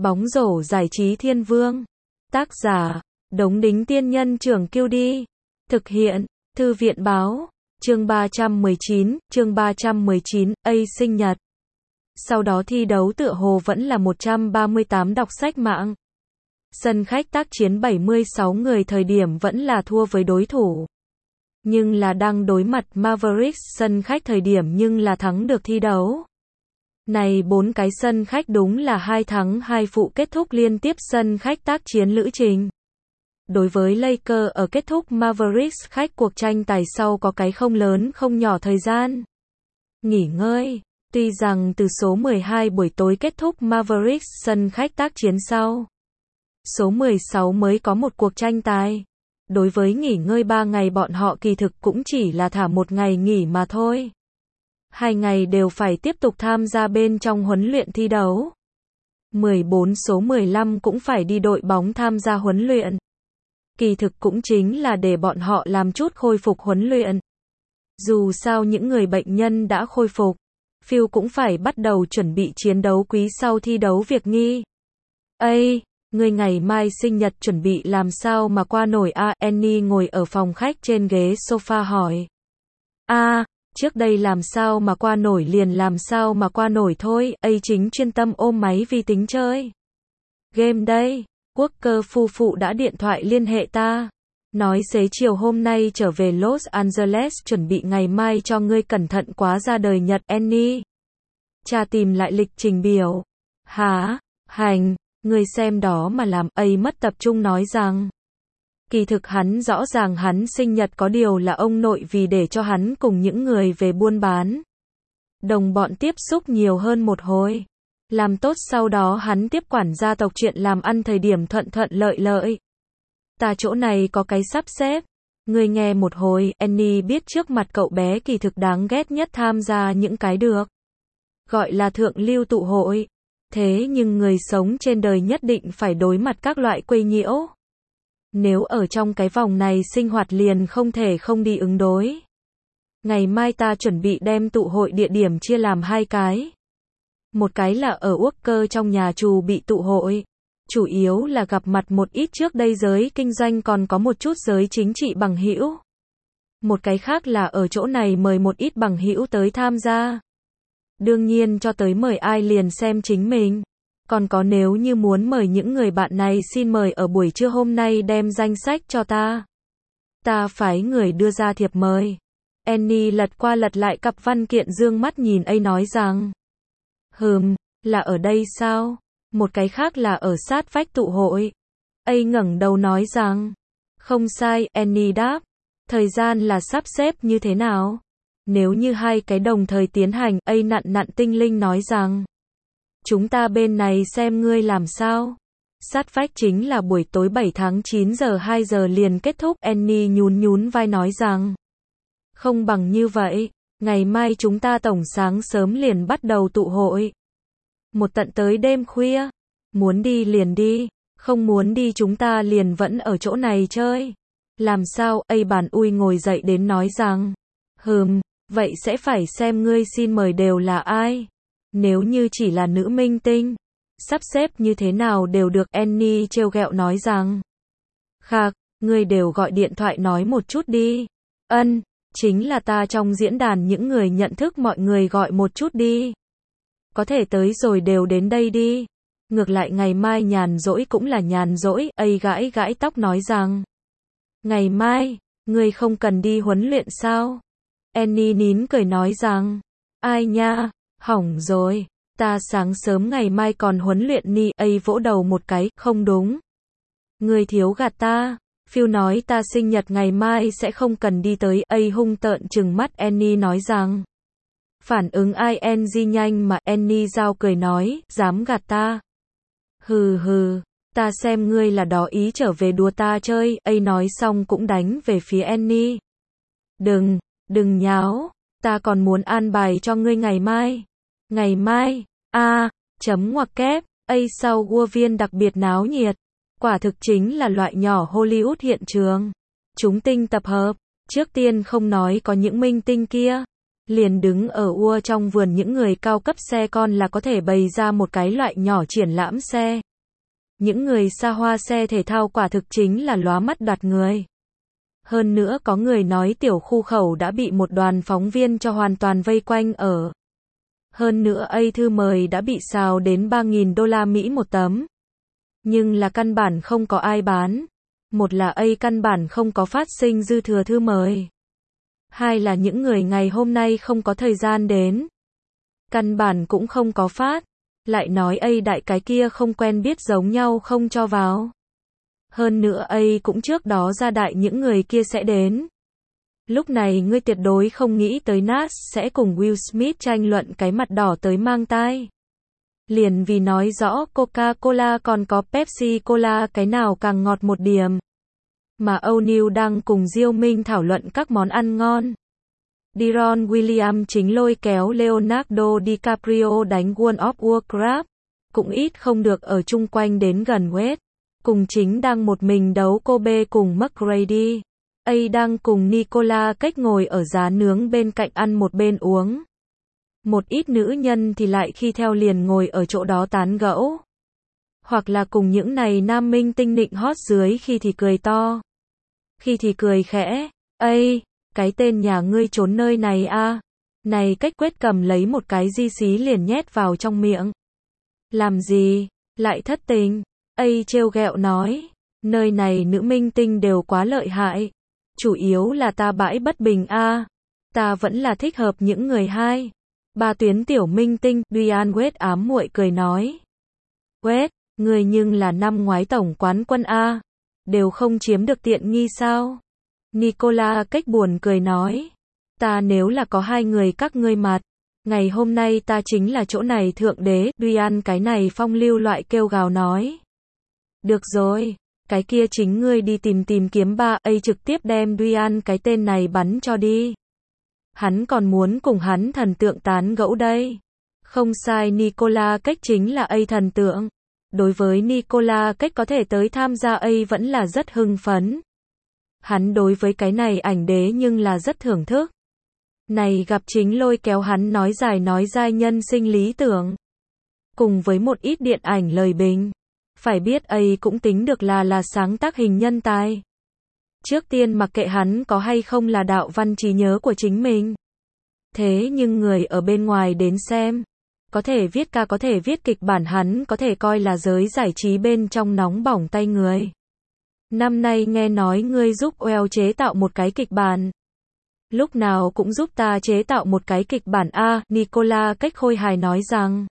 Bóng rổ giải trí Thiên Vương. Tác giả, Đống Đính Tiên Nhân Trưởng Kiêu Đi. Thực hiện, Thư viện Báo. Chương 319, A sinh nhật. Sau đó thi đấu tựa hồ vẫn là 138 đọc sách mạng. Sân khách tác chiến 76 người thời điểm vẫn là thua với đối thủ. Nhưng là đang đối mặt Mavericks sân khách thời điểm nhưng là thắng được thi đấu. Này 4 cái sân khách đúng là 2 thắng 2 phụ kết thúc liên tiếp sân khách tác chiến lữ trình. Đối với Lakers ở kết thúc Mavericks khách cuộc tranh tài sau có cái không lớn không nhỏ thời gian nghỉ ngơi. Tuy rằng từ số 12 buổi tối kết thúc Mavericks sân khách tác chiến sau, số 16 mới có một cuộc tranh tài. Đối với nghỉ ngơi 3 ngày bọn họ kỳ thực cũng chỉ là thả một ngày nghỉ mà thôi. 2 ngày đều phải tiếp tục tham gia bên trong huấn luyện thi đấu. 14 số 15 cũng phải đi đội bóng tham gia huấn luyện. Kỳ thực cũng chính là để bọn họ làm chút khôi phục huấn luyện. Dù sao những người bệnh nhân đã khôi phục, Phil cũng phải bắt đầu chuẩn bị chiến đấu quý sau thi đấu việc nghi. Ây, người ngày mai sinh nhật chuẩn bị làm sao mà qua nổi a? Annie ngồi ở phòng khách trên ghế sofa hỏi. Trước đây làm sao mà qua nổi liền làm sao mà qua nổi thôi, chính chuyên tâm ôm máy vi tính chơi game đây. Walker phu phụ đã điện thoại liên hệ ta, nói xế chiều hôm nay trở về Los Angeles chuẩn bị ngày mai cho ngươi cẩn thận quá ra đời nhật. Annie cha tìm lại lịch trình biểu. Hả? Hành, ngươi xem đó mà làm. Mất tập trung nói rằng kỳ thực hắn rõ ràng hắn sinh nhật có điều là ông nội vì để cho hắn cùng những người về buôn bán đồng bọn tiếp xúc nhiều hơn một hồi. Làm tốt sau đó hắn tiếp quản gia tộc chuyện làm ăn thời điểm thuận lợi lợi. Ta chỗ này có cái sắp xếp. Ngươi nghe một hồi. Annie biết trước mặt cậu bé kỳ thực đáng ghét nhất tham gia những cái được gọi là thượng lưu tụ hội. Thế nhưng người sống trên đời nhất định phải đối mặt các loại quấy nhiễu. Nếu ở trong cái vòng này sinh hoạt liền không thể không đi ứng đối. Ngày mai ta chuẩn bị đem tụ hội địa điểm chia làm 2 cái. Một cái là ở Walker trong nhà trù bị tụ hội. Chủ yếu là gặp mặt một ít trước đây giới kinh doanh còn có một chút giới chính trị bằng hữu. Một cái khác là ở chỗ này mời một ít bằng hữu tới tham gia. Đương nhiên cho tới mời ai liền xem chính mình. Còn có nếu như muốn mời những người bạn này xin mời ở buổi trưa hôm nay đem danh sách cho ta. Ta phái người đưa ra thiệp mời. Annie lật qua lật lại cặp văn kiện dương mắt nhìn nói rằng. Là ở đây sao? Một cái khác là ở sát vách tụ hội. Ngẩng đầu nói rằng. Không sai, Annie đáp. Thời gian là sắp xếp như thế nào? Nếu như 2 cái đồng thời tiến hành, nặn tinh linh nói rằng. Chúng ta bên này xem ngươi làm sao. Sát vách chính là buổi tối 7 tháng 9 giờ 2 giờ liền kết thúc. Annie nhún vai nói rằng. Không bằng như vậy, ngày mai chúng ta tổng sáng sớm liền bắt đầu tụ hội. Một tận tới đêm khuya. Muốn đi liền đi, không muốn đi chúng ta liền vẫn ở chỗ này chơi. Làm sao? Bản ui ngồi dậy đến nói rằng. Vậy sẽ phải xem ngươi xin mời đều là ai. Nếu như chỉ là nữ minh tinh, sắp xếp như thế nào đều được. Annie trêu ghẹo nói rằng. Khạc, ngươi đều gọi điện thoại nói một chút đi. Chính là ta trong diễn đàn những người nhận thức mọi người gọi một chút đi. Có thể tới rồi đều đến đây đi. Ngược lại ngày mai nhàn rỗi cũng là nhàn rỗi. Gãi tóc nói rằng. Ngày mai, ngươi không cần đi huấn luyện sao? Annie nín cười nói rằng. Ai nha, hỏng rồi. Ta sáng sớm ngày mai còn huấn luyện ni. Vỗ đầu một cái, không đúng. Ngươi thiếu gạt ta. Phil nói ta sinh nhật ngày mai sẽ không cần đi tới. Hung tợn trừng mắt. Annie nói rằng. Phản ứng ing nhanh mà. Annie giao cười nói, dám gạt ta. Ta xem ngươi là đó ý trở về đùa ta chơi. Nói xong cũng đánh về phía Annie. Đừng nháo, ta còn muốn an bài cho ngươi ngày mai. Ngày mai, chấm ngoặc kép, sau World viên đặc biệt náo nhiệt. Quả thực chính là loại nhỏ Hollywood hiện trường. Chúng tinh tập hợp, trước tiên không nói có những minh tinh kia. Liền đứng ở trong vườn những người cao cấp xe con là có thể bày ra một cái loại nhỏ triển lãm xe. Những người xa hoa xe thể thao quả thực chính là lóa mắt đoạt người. Hơn nữa có người nói tiểu khu khẩu đã bị một đoàn phóng viên cho hoàn toàn vây quanh ở. Hơn nữa thư mời đã bị xào đến 3.000 đô la Mỹ một tấm. Nhưng là căn bản không có ai bán. Một là căn bản không có phát sinh dư thừa thư mời. Hai là những người ngày hôm nay không có thời gian đến. Căn bản cũng không có phát. Lại nói đại cái kia không quen biết giống nhau không cho vào. Hơn nữa cũng trước đó ra đại những người kia sẽ đến. Lúc này ngươi tuyệt đối không nghĩ tới Nas sẽ cùng Will Smith tranh luận cái mặt đỏ tới mang tai. Liền vì nói rõ Coca-Cola còn có Pepsi-Cola cái nào càng ngọt một điểm. Mà O'Neal đang cùng Diêu Minh thảo luận các món ăn ngon. Deron Williams chính lôi kéo Leonardo DiCaprio đánh World of Warcraft. Cũng ít không được ở chung quanh đến gần West. Cùng chính đang một mình đấu Kobe cùng McGrady. Đang cùng Nicolas Cage ngồi ở giá nướng bên cạnh ăn một bên uống. Một ít nữ nhân thì lại khi theo liền ngồi ở chỗ đó tán gẫu. Hoặc là cùng những này nam minh tinh nịnh hót dưới khi thì cười to. Khi thì cười khẽ. Cái tên nhà ngươi trốn nơi này a. Này Cách Quyết cầm lấy một cái di xí liền nhét vào trong miệng. Làm gì? Lại thất tình. Trêu ghẹo nói. Nơi này nữ minh tinh đều quá lợi hại. Chủ yếu là ta bãi bất bình a. Ta vẫn là thích hợp những người hai. Ba tuyến tiểu minh tinh, Diane Wade ám muội cười nói. Wade, người nhưng là năm ngoái tổng quán quân a. Đều không chiếm được tiện nghi sao? Nicolas Cage buồn cười nói. Ta nếu là có hai người các ngươi mặt. Ngày hôm nay ta chính là chỗ này thượng đế. Diane cái này phong lưu loại kêu gào nói. Được rồi. Cái kia chính ngươi đi tìm kiếm ba. Trực tiếp đem Diane cái tên này bắn cho đi. Hắn còn muốn cùng hắn thần tượng tán gẫu đây. Không sai, Nicolas Cage chính là thần tượng. Đối với Nicolas Cage có thể tới tham gia vẫn là rất hưng phấn. Hắn đối với cái này ảnh đế nhưng là rất thưởng thức. Này gặp chính lôi kéo hắn nói dài nói dai nhân sinh lý tưởng. Cùng với một ít điện ảnh lời bình. Phải biết cũng tính được là sáng tác hình nhân tài. Trước tiên mặc kệ hắn có hay không là đạo văn trí nhớ của chính mình. Thế nhưng người ở bên ngoài đến xem. Có thể viết ca có thể viết kịch bản hắn có thể coi là giới giải trí bên trong nóng bỏng tay người. Năm nay nghe nói ngươi giúp Well chế tạo một cái kịch bản. Lúc nào cũng giúp ta chế tạo một cái kịch bản a. Nicolas Cage khôi hài nói rằng.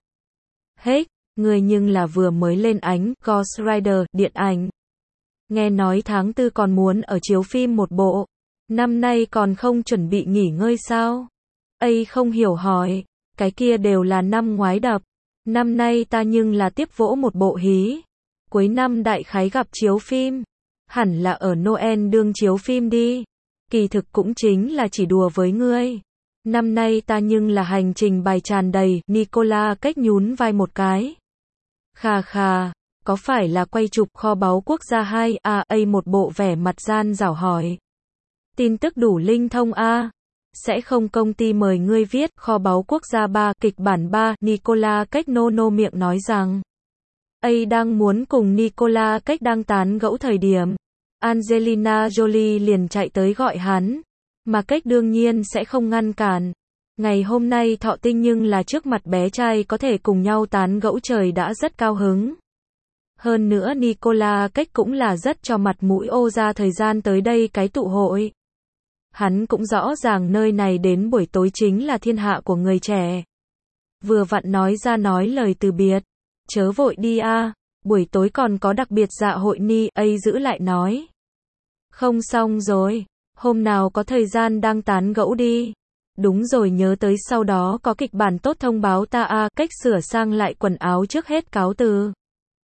Người nhưng là vừa mới lên ánh Ghost Rider điện ảnh. Nghe nói tháng 4 còn muốn ở chiếu phim một bộ. Năm nay còn không chuẩn bị nghỉ ngơi sao? Không hiểu hỏi. Cái kia đều là năm ngoái đập. Năm nay ta nhưng là tiếp vỗ một bộ hí. Cuối năm đại khái gặp chiếu phim. Hẳn là ở Noel đương chiếu phim đi. Kỳ thực cũng chính là chỉ đùa với ngươi. Năm nay ta nhưng là hành trình bài tràn đầy. Nicolas Cage nhún vai một cái. Khà khà. Có phải là quay chụp kho báu quốc gia 2 một bộ vẻ mặt gian dảo hỏi. Tin tức đủ linh thông Sẽ không công ty mời ngươi viết kho báu quốc gia 3 kịch bản 3. Nicolas Cage nô miệng nói rằng. Đang muốn cùng Nicolas Cage đang tán gẫu thời điểm. Angelina Jolie liền chạy tới gọi hắn. Mà Cage đương nhiên sẽ không ngăn cản. Ngày hôm nay thọ tinh nhưng là trước mặt bé trai có thể cùng nhau tán gẫu trời đã rất cao hứng. Hơn nữa Nicolas Cage cũng là rất cho mặt mũi ra thời gian tới đây cái tụ hội. Hắn cũng rõ ràng nơi này đến buổi tối chính là thiên hạ của người trẻ. Vừa vặn nói ra nói lời từ biệt. Chớ vội đi buổi tối còn có đặc biệt dạ hội giữ lại nói. Không xong rồi, hôm nào có thời gian đang tán gẫu đi. Đúng rồi nhớ tới sau đó có kịch bản tốt thông báo ta Cách sửa sang lại quần áo trước hết cáo từ.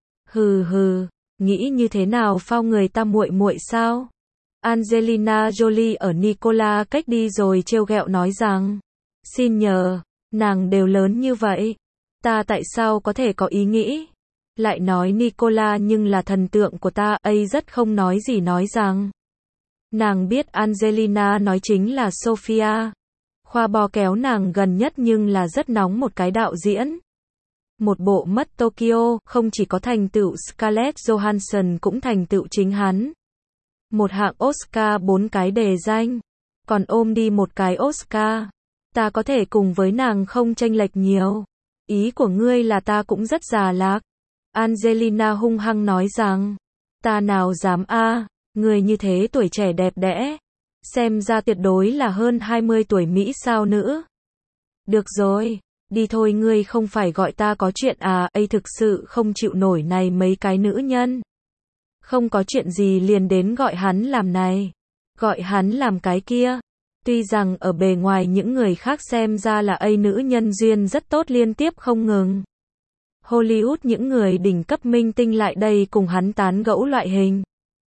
Hừ, nghĩ như thế nào phao người ta muội muội sao? Angelina Jolie ở Nicolas Cage đi rồi trêu ghẹo nói rằng. Xin nhờ, nàng đều lớn như vậy. Ta tại sao có thể có ý nghĩ? Lại nói Nicolas nhưng là thần tượng của ta, rất không nói gì nói rằng. Nàng biết Angelina nói chính là Sophia. Khoa bò kéo nàng gần nhất nhưng là rất nóng một cái đạo diễn. Một bộ mất Tokyo, không chỉ có thành tựu Scarlett Johansson cũng thành tựu chính hắn. Một hạng Oscar 4 cái đề danh, còn ôm đi một cái Oscar. Ta có thể cùng với nàng không chênh lệch nhiều. Ý của ngươi là ta cũng rất già lạc. Angelina hung hăng nói rằng, ta nào dám a, người như thế tuổi trẻ đẹp đẽ. Xem ra tuyệt đối là hơn 20 tuổi Mỹ sao nữ. Được rồi, đi thôi, ngươi không phải gọi ta có chuyện à, ấy thực sự không chịu nổi này mấy cái nữ nhân. Không có chuyện gì liền đến gọi hắn làm này, gọi hắn làm cái kia. Tuy rằng ở bề ngoài những người khác xem ra là ấy nữ nhân duyên rất tốt liên tiếp không ngừng. Hollywood những người đỉnh cấp minh tinh lại đây cùng hắn tán gẫu loại hình.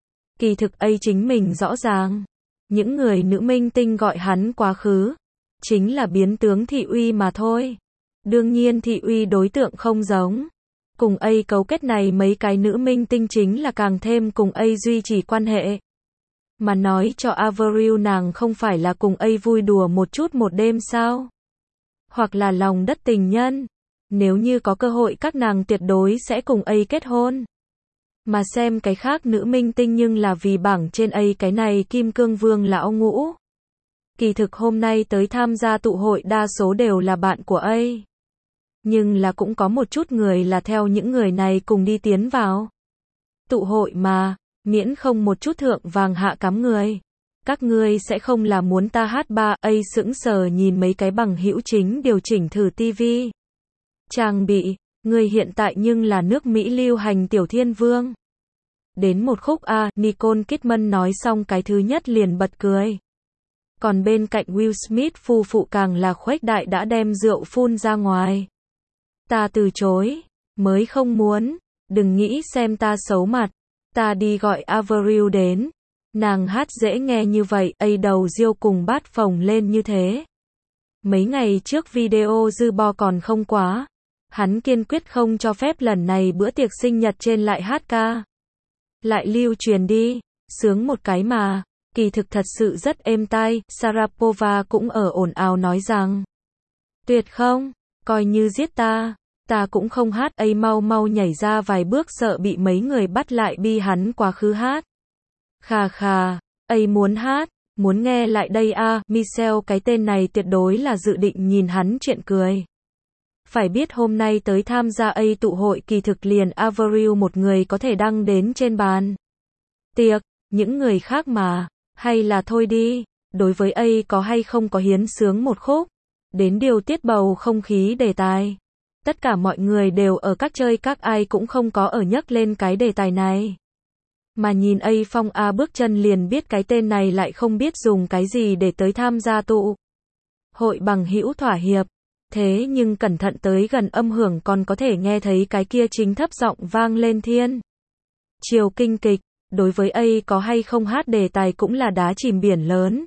Kỳ thực ấy chính mình rõ ràng. Những người nữ minh tinh gọi hắn quá khứ, chính là biến tướng thị uy mà thôi. Đương nhiên thị uy đối tượng không giống. Cùng ấy cấu kết này mấy cái nữ minh tinh chính là càng thêm cùng ấy duy trì quan hệ. Mà nói cho Avril nàng không phải là cùng ấy vui đùa một chút một đêm sao? Hoặc là lòng đất tình nhân. Nếu như có cơ hội các nàng tuyệt đối sẽ cùng ấy kết hôn. Mà xem cái khác nữ minh tinh nhưng là vì bảng trên ấy cái này kim cương vương lão ngũ. Kỳ thực hôm nay tới tham gia tụ hội đa số đều là bạn của ấy. Nhưng là cũng có một chút người là theo những người này cùng đi tiến vào. Tụ hội mà, miễn không một chút thượng vàng hạ cắm người. Các ngươi sẽ không là muốn ta hát ba, ấy sững sờ nhìn mấy cái bằng hữu chính điều chỉnh thử tivi. Trang bị, người hiện tại nhưng là nước Mỹ lưu hành tiểu thiên vương. Đến một khúc A, Nicole Kidman nói xong cái thứ nhất liền bật cười. Còn bên cạnh Will Smith phu phụ càng là khuếch đại đã đem rượu phun ra ngoài. Ta từ chối, mới không muốn, đừng nghĩ xem ta xấu mặt. Ta đi gọi Avril đến. Nàng hát dễ nghe như vậy, ấy đầu riêu cùng bát phồng lên như thế. Mấy ngày trước video dư bo còn không quá. Hắn kiên quyết không cho phép lần này bữa tiệc sinh nhật trên lại hát ca. Lại lưu truyền đi, sướng một cái mà. Kỳ thực thật sự rất êm tai. Sharapova cũng ở ồn ào nói rằng, tuyệt không, coi như giết ta, ta cũng không hát. Ấy mau mau nhảy ra vài bước sợ bị mấy người bắt lại bi hắn quá khứ hát. Khà khà, ấy muốn hát, muốn nghe lại đây a. Michelle cái tên này tuyệt đối là dự định nhìn hắn chuyện cười. Phải biết hôm nay tới tham gia ấy tụ hội kỳ thực liền Avril một người có thể đăng đến trên bàn tiệc, những người khác mà, hay là thôi đi, đối với ấy có hay không có hiến sướng một khúc, đến điều tiết bầu không khí đề tài. Tất cả mọi người đều ở các chơi các ai cũng không có ở nhắc lên cái đề tài này. Mà nhìn ấy Phong A bước chân liền biết cái tên này lại không biết dùng cái gì để tới tham gia tụ hội bằng hữu thỏa hiệp. Thế nhưng cẩn thận tới gần âm hưởng còn có thể nghe thấy cái kia chính thấp giọng vang lên thiên triều kinh kịch. Đối với ấy có hay không hát đề tài cũng là đá chìm biển lớn.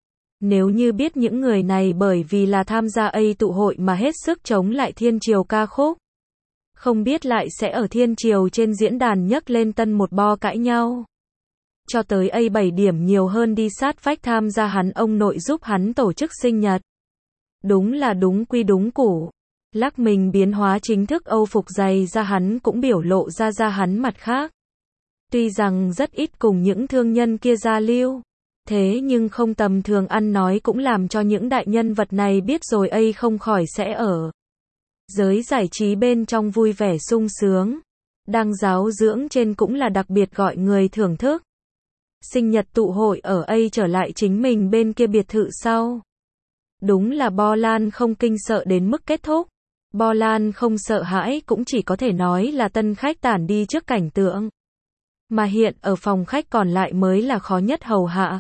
Nếu như biết những người này bởi vì là tham gia ấy tụ hội mà hết sức chống lại thiên triều ca khúc, không biết lại sẽ ở thiên triều trên diễn đàn nhấc lên tân một bo cãi nhau. Cho tới ấy 7 điểm nhiều hơn đi sát vách tham gia hắn ông nội giúp hắn tổ chức sinh nhật. Đúng là đúng quy đúng củ. Lắc mình biến hóa chính thức Âu phục dày ra hắn cũng biểu lộ ra hắn mặt khác. Tuy rằng rất ít cùng những thương nhân kia giao lưu, thế nhưng không tầm thường ăn nói cũng làm cho những đại nhân vật này biết rồi ấy không khỏi sẽ ở giới giải trí bên trong vui vẻ sung sướng. Đang giáo dưỡng trên cũng là đặc biệt gọi người thưởng thức. Sinh nhật tụ hội ở ấy trở lại chính mình bên kia biệt thự sau. Đúng là Bo Lan không kinh sợ đến mức kết thúc. Bo Lan không sợ hãi cũng chỉ có thể nói là tân khách tản đi trước cảnh tượng. Mà hiện ở phòng khách còn lại mới là khó nhất hầu hạ.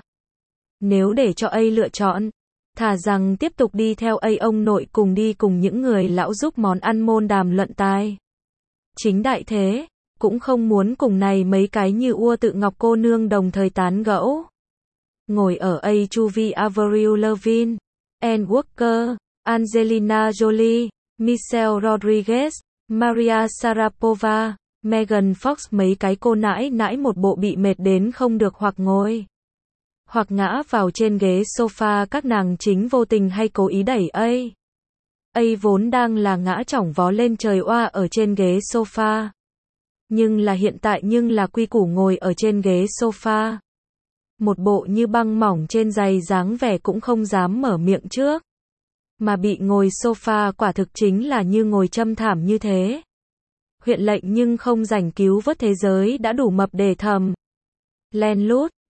Nếu để cho ấy lựa chọn, thà rằng tiếp tục đi theo ấy ông nội cùng đi cùng những người lão giúp món ăn môn đàm luận tài chính đại thế, cũng không muốn cùng này mấy cái như ua tự ngọc cô nương đồng thời tán gẫu. Ngồi ở ấy chu vi Avril Lavigne, Anne Walker, Angelina Jolie, Michelle Rodriguez, Maria Sharapova, Megan Fox, mấy cái cô nãi nãi một bộ bị mệt đến không được hoặc ngồi hoặc ngã vào trên ghế sofa, các nàng chính vô tình hay cố ý đẩy ấy ấy vốn đang là ngã chỏng vó lên trời oa ở trên ghế sofa. Nhưng là quy củ ngồi ở trên ghế sofa. Một bộ như băng mỏng trên giày dáng vẻ cũng không dám mở miệng trước. Mà bị ngồi sofa quả thực chính là như ngồi châm thảm như thế. Huyện lệnh nhưng không rảnh cứu vớt thế giới đã đủ mập để thầm. Len lút.